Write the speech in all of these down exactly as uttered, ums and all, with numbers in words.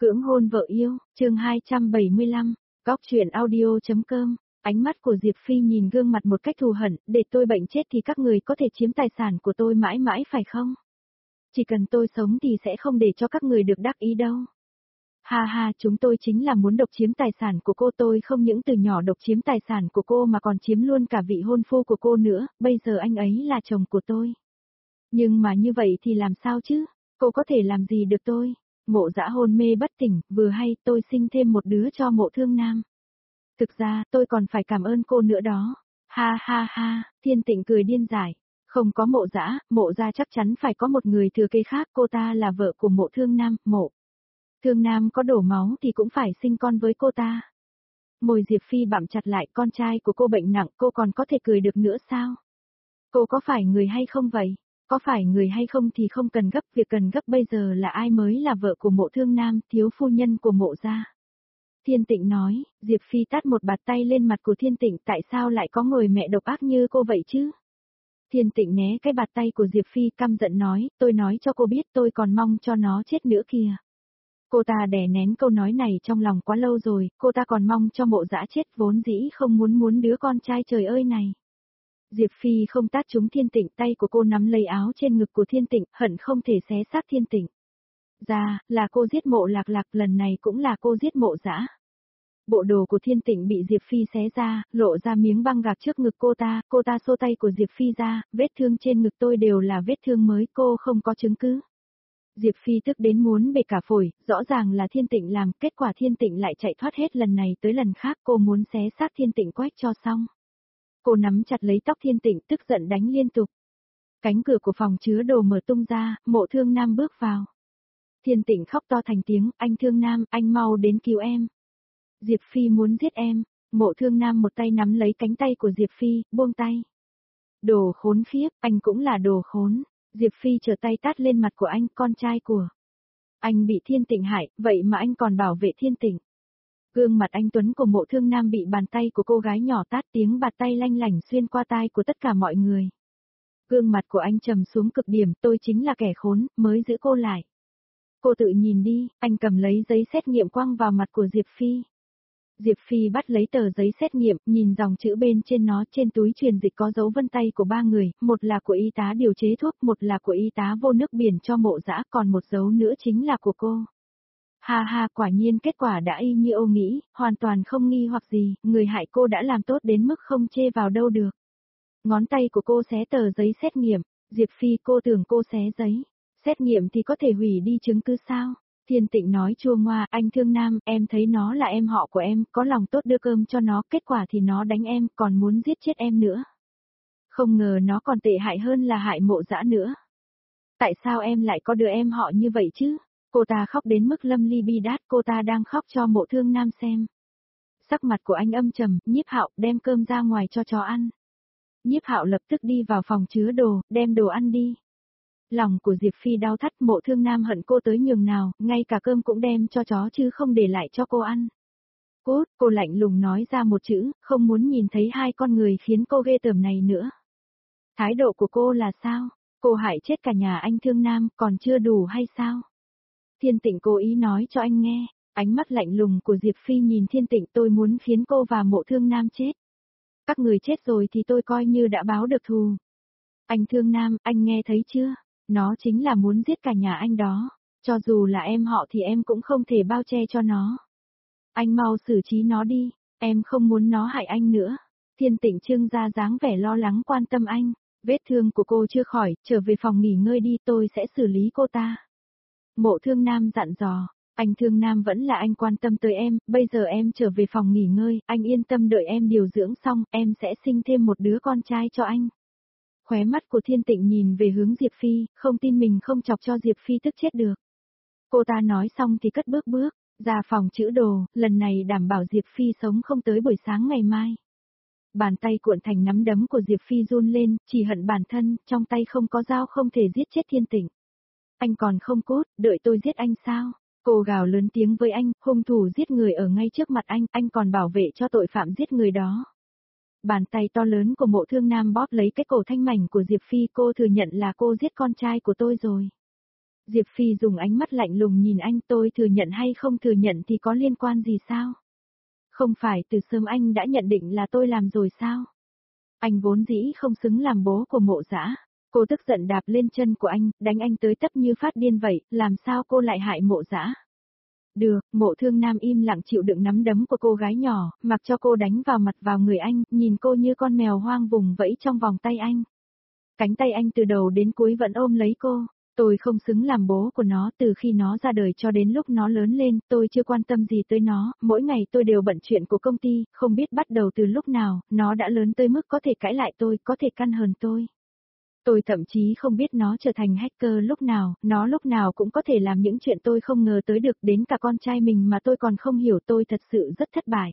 Cưỡng hôn vợ yêu, chương hai trăm bảy mươi lăm, góc truyện audio.com. Ánh mắt của Diệp Phi nhìn gương mặt một cách thù hận, để tôi bệnh chết thì các người có thể chiếm tài sản của tôi mãi mãi phải không? Chỉ cần tôi sống thì sẽ không để cho các người được đắc ý đâu. Ha ha, chúng tôi chính là muốn độc chiếm tài sản của cô, tôi không những từ nhỏ độc chiếm tài sản của cô mà còn chiếm luôn cả vị hôn phu của cô nữa, bây giờ anh ấy là chồng của tôi. Nhưng mà như vậy thì làm sao chứ, cô có thể làm gì được tôi? Mộ Dã hôn mê bất tỉnh, vừa hay tôi sinh thêm một đứa cho Mộ Thương Nam. Thực ra, tôi còn phải cảm ơn cô nữa đó. Ha ha ha, Thiên Tịnh cười điên dại. Không có Mộ Dã, Mộ gia chắc chắn phải có một người thừa kế khác, cô ta là vợ của Mộ Thương Nam, Mộ Thương Nam có đổ máu thì cũng phải sinh con với cô ta. Môi Diệp Phi bặm chặt lại, con trai của cô bệnh nặng, cô còn có thể cười được nữa sao? Cô có phải người hay không vậy? Có phải người hay không thì không cần gấp, việc cần gấp bây giờ là ai mới là vợ của Mộ Thương Nam, thiếu phu nhân của Mộ gia. Thiên Tịnh nói. Diệp Phi tát một bạt tay lên mặt của Thiên Tịnh, tại sao lại có người mẹ độc ác như cô vậy chứ? Thiên Tịnh né cái bạt tay của Diệp Phi, căm giận nói, tôi nói cho cô biết tôi còn mong cho nó chết nữa kìa. Cô ta đè nén câu nói này trong lòng quá lâu rồi, cô ta còn mong cho Mộ Dã chết, vốn dĩ không muốn muốn đứa con trai trời ơi này. Diệp Phi không tát trúng Thiên Tịnh, tay của cô nắm lấy áo trên ngực của Thiên Tịnh, hận không thể xé xác Thiên Tịnh. Ra, là cô giết Mộ Lạc Lạc, lần này cũng là cô giết Mộ Dã. Bộ đồ của Thiên Tịnh bị Diệp Phi xé ra, lộ ra miếng băng gạc trước ngực cô ta, cô ta xô tay của Diệp Phi ra, vết thương trên ngực tôi đều là vết thương mới, cô không có chứng cứ. Diệp Phi tức đến muốn bể cả phổi, rõ ràng là Thiên Tịnh làm, kết quả Thiên Tịnh lại chạy thoát hết lần này tới lần khác, cô muốn xé xác Thiên Tịnh quách cho xong. Cô nắm chặt lấy tóc Thiên Tịnh, tức giận đánh liên tục. Cánh cửa của phòng chứa đồ mở tung ra, Mộ Thương Nam bước vào. Thiên Tịnh khóc to thành tiếng, anh Thương Nam, anh mau đến cứu em. Diệp Phi muốn giết em. Mộ Thương Nam một tay nắm lấy cánh tay của Diệp Phi, buông tay. Đồ khốn khiếp, anh cũng là đồ khốn. Diệp Phi trở tay tát lên mặt của anh, con trai của anh bị Thiên Tịnh hại, vậy mà anh còn bảo vệ Thiên Tịnh. Gương mặt anh tuấn của Mộ Thương Nam bị bàn tay của cô gái nhỏ tát, tiếng bạt tay lanh lảnh xuyên qua tai của tất cả mọi người. Gương mặt của anh trầm xuống cực điểm, tôi chính là kẻ khốn, mới giữ cô lại. Cô tự nhìn đi, anh cầm lấy giấy xét nghiệm quăng vào mặt của Diệp Phi. Diệp Phi bắt lấy tờ giấy xét nghiệm, nhìn dòng chữ bên trên nó, trên túi truyền dịch có dấu vân tay của ba người, một là của y tá điều chế thuốc, một là của y tá vô nước biển cho Mộ Dã, còn một dấu nữa chính là của cô. Ha ha, quả nhiên kết quả đã y như ô nghĩ, hoàn toàn không nghi hoặc gì, người hại cô đã làm tốt đến mức không chê vào đâu được. Ngón tay của cô xé tờ giấy xét nghiệm, Diệp Phi, cô tưởng cô xé giấy xét nghiệm thì có thể hủy đi chứng cứ sao? Thiên Tịnh nói chua ngoa, anh Thương Nam, em thấy nó là em họ của em, có lòng tốt đưa cơm cho nó, kết quả thì nó đánh em, còn muốn giết chết em nữa. Không ngờ nó còn tệ hại hơn là hại Mộ Dã nữa. Tại sao em lại có đứa em họ như vậy chứ? Cô ta khóc đến mức lâm ly bi đát, cô ta đang khóc cho Mộ Thương Nam xem. Sắc mặt của anh âm trầm, Nhiếp Hạo, đem cơm ra ngoài cho chó ăn. Nhiếp Hạo lập tức đi vào phòng chứa đồ, đem đồ ăn đi. Lòng của Diệp Phi đau thắt, Mộ Thương Nam hận cô tới nhường nào, ngay cả cơm cũng đem cho chó chứ không để lại cho cô ăn. Cút, cô lạnh lùng nói ra một chữ, không muốn nhìn thấy hai con người khiến cô ghê tởm này nữa. Thái độ của cô là sao? Cô hại chết cả nhà anh Thương Nam, còn chưa đủ hay sao? Thiên Tịnh cố ý nói cho anh nghe, ánh mắt lạnh lùng của Diệp Phi nhìn Thiên Tịnh, tôi muốn khiến cô và Mộ Thương Nam chết. Các người chết rồi thì tôi coi như đã báo được thù. Anh Thương Nam, anh nghe thấy chưa? Nó chính là muốn giết cả nhà anh đó, cho dù là em họ thì em cũng không thể bao che cho nó. Anh mau xử trí nó đi, em không muốn nó hại anh nữa. Thiên Tịnh trưng ra dáng vẻ lo lắng quan tâm anh, vết thương của cô chưa khỏi, trở về phòng nghỉ ngơi đi, tôi sẽ xử lý cô ta. Mộ Thương Nam dặn dò, anh Thương Nam vẫn là anh quan tâm tới em, bây giờ em trở về phòng nghỉ ngơi, anh yên tâm đợi em điều dưỡng xong, em sẽ sinh thêm một đứa con trai cho anh. Khóe mắt của Thiên Tịnh nhìn về hướng Diệp Phi, không tin mình không chọc cho Diệp Phi tức chết được. Cô ta nói xong thì cất bước bước, ra phòng chữ đồ, lần này đảm bảo Diệp Phi sống không tới buổi sáng ngày mai. Bàn tay cuộn thành nắm đấm của Diệp Phi run lên, chỉ hận bản thân, trong tay không có dao không thể giết chết Thiên Tịnh. Anh còn không cút, đợi tôi giết anh sao? Cô gào lớn tiếng với anh, hung thủ giết người ở ngay trước mặt anh, anh còn bảo vệ cho tội phạm giết người đó. Bàn tay to lớn của Mộ Thương Nam bóp lấy cái cổ thanh mảnh của Diệp Phi, cô thừa nhận là cô giết con trai của tôi rồi. Diệp Phi dùng ánh mắt lạnh lùng nhìn anh, tôi thừa nhận hay không thừa nhận thì có liên quan gì sao? Không phải từ sớm anh đã nhận định là tôi làm rồi sao? Anh vốn dĩ không xứng làm bố của Mộ Dã. Cô tức giận đạp lên chân của anh, đánh anh tới tấp như phát điên vậy, làm sao cô lại hại Mộ Dã? Được, Mộ Thương Nam im lặng chịu đựng nắm đấm của cô gái nhỏ, mặc cho cô đánh vào mặt vào người anh, nhìn cô như con mèo hoang vùng vẫy trong vòng tay anh. Cánh tay anh từ đầu đến cuối vẫn ôm lấy cô. Tôi không xứng làm bố của nó, từ khi nó ra đời cho đến lúc nó lớn lên, tôi chưa quan tâm gì tới nó, mỗi ngày tôi đều bận chuyện của công ty, không biết bắt đầu từ lúc nào, nó đã lớn tới mức có thể cãi lại tôi, có thể căn hờn tôi. Tôi thậm chí không biết nó trở thành hacker lúc nào, nó lúc nào cũng có thể làm những chuyện tôi không ngờ tới được, đến cả con trai mình mà tôi còn không hiểu, tôi thật sự rất thất bại.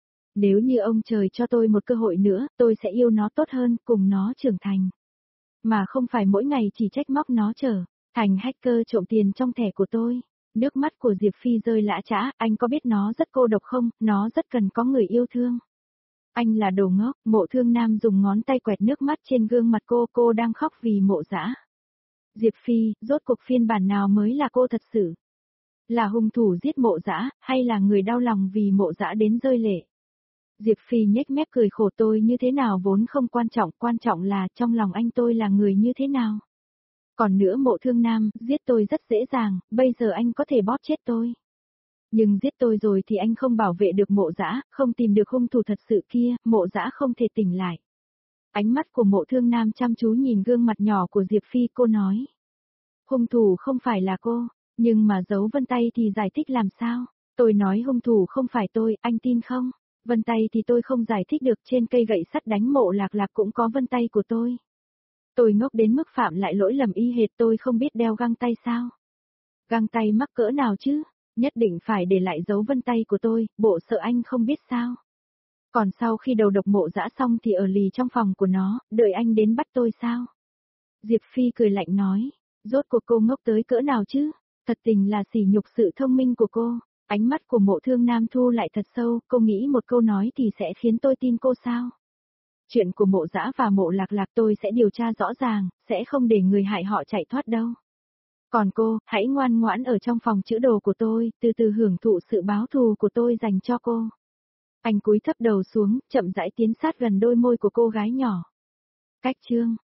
Nếu như ông trời cho tôi một cơ hội nữa, tôi sẽ yêu nó tốt hơn, cùng nó trưởng thành. Mà không phải mỗi ngày chỉ trách móc nó trở thành hacker trộm tiền trong thẻ của tôi. Nước mắt của Diệp Phi rơi lã chã, anh có biết nó rất cô độc không, nó rất cần có người yêu thương. Anh là đồ ngốc, Mộ Thương Nam dùng ngón tay quẹt nước mắt trên gương mặt cô, cô đang khóc vì Mộ Dã. Diệp Phi, rốt cuộc phiên bản nào mới là cô thật sự? Là hung thủ giết Mộ Dã, hay là người đau lòng vì Mộ Dã đến rơi lệ? Diệp Phi nhếch mép cười khổ, tôi như thế nào vốn không quan trọng, quan trọng là trong lòng anh tôi là người như thế nào. Còn nữa Mộ Thương Nam, giết tôi rất dễ dàng, bây giờ anh có thể bóp chết tôi. Nhưng giết tôi rồi thì anh không bảo vệ được Mộ Dã, không tìm được hung thủ thật sự kia, Mộ Dã không thể tỉnh lại. Ánh mắt của Mộ Thương Nam chăm chú nhìn gương mặt nhỏ của Diệp Phi, cô nói. Hung thủ không phải là cô, nhưng mà giấu vân tay thì giải thích làm sao? Tôi nói hung thủ không phải tôi, anh tin không? Vân tay thì tôi không giải thích được, trên cây gậy sắt đánh Mộ Lạc Lạc cũng có vân tay của tôi. Tôi ngốc đến mức phạm lại lỗi lầm y hệt, tôi không biết đeo găng tay sao? Găng tay mắc cỡ nào chứ? Nhất định phải để lại dấu vân tay của tôi, bộ sợ anh không biết sao? Còn sau khi đầu độc Mộ Dã xong thì ở lì trong phòng của nó, đợi anh đến bắt tôi sao? Diệp Phi cười lạnh nói, rốt cuộc cô ngốc tới cỡ nào chứ? Thật tình là sỉ nhục sự thông minh của cô. Ánh mắt của Mộ Thương Nam thu lại thật sâu, cô nghĩ một câu nói thì sẽ khiến tôi tin cô sao? Chuyện của Mộ Dã và Mộ Lạc Lạc tôi sẽ điều tra rõ ràng, sẽ không để người hại họ chạy thoát đâu. Còn cô, hãy ngoan ngoãn ở trong phòng chữ đồ của tôi, từ từ hưởng thụ sự báo thù của tôi dành cho cô. Anh cúi thấp đầu xuống, chậm rãi tiến sát gần đôi môi của cô gái nhỏ. Cách chương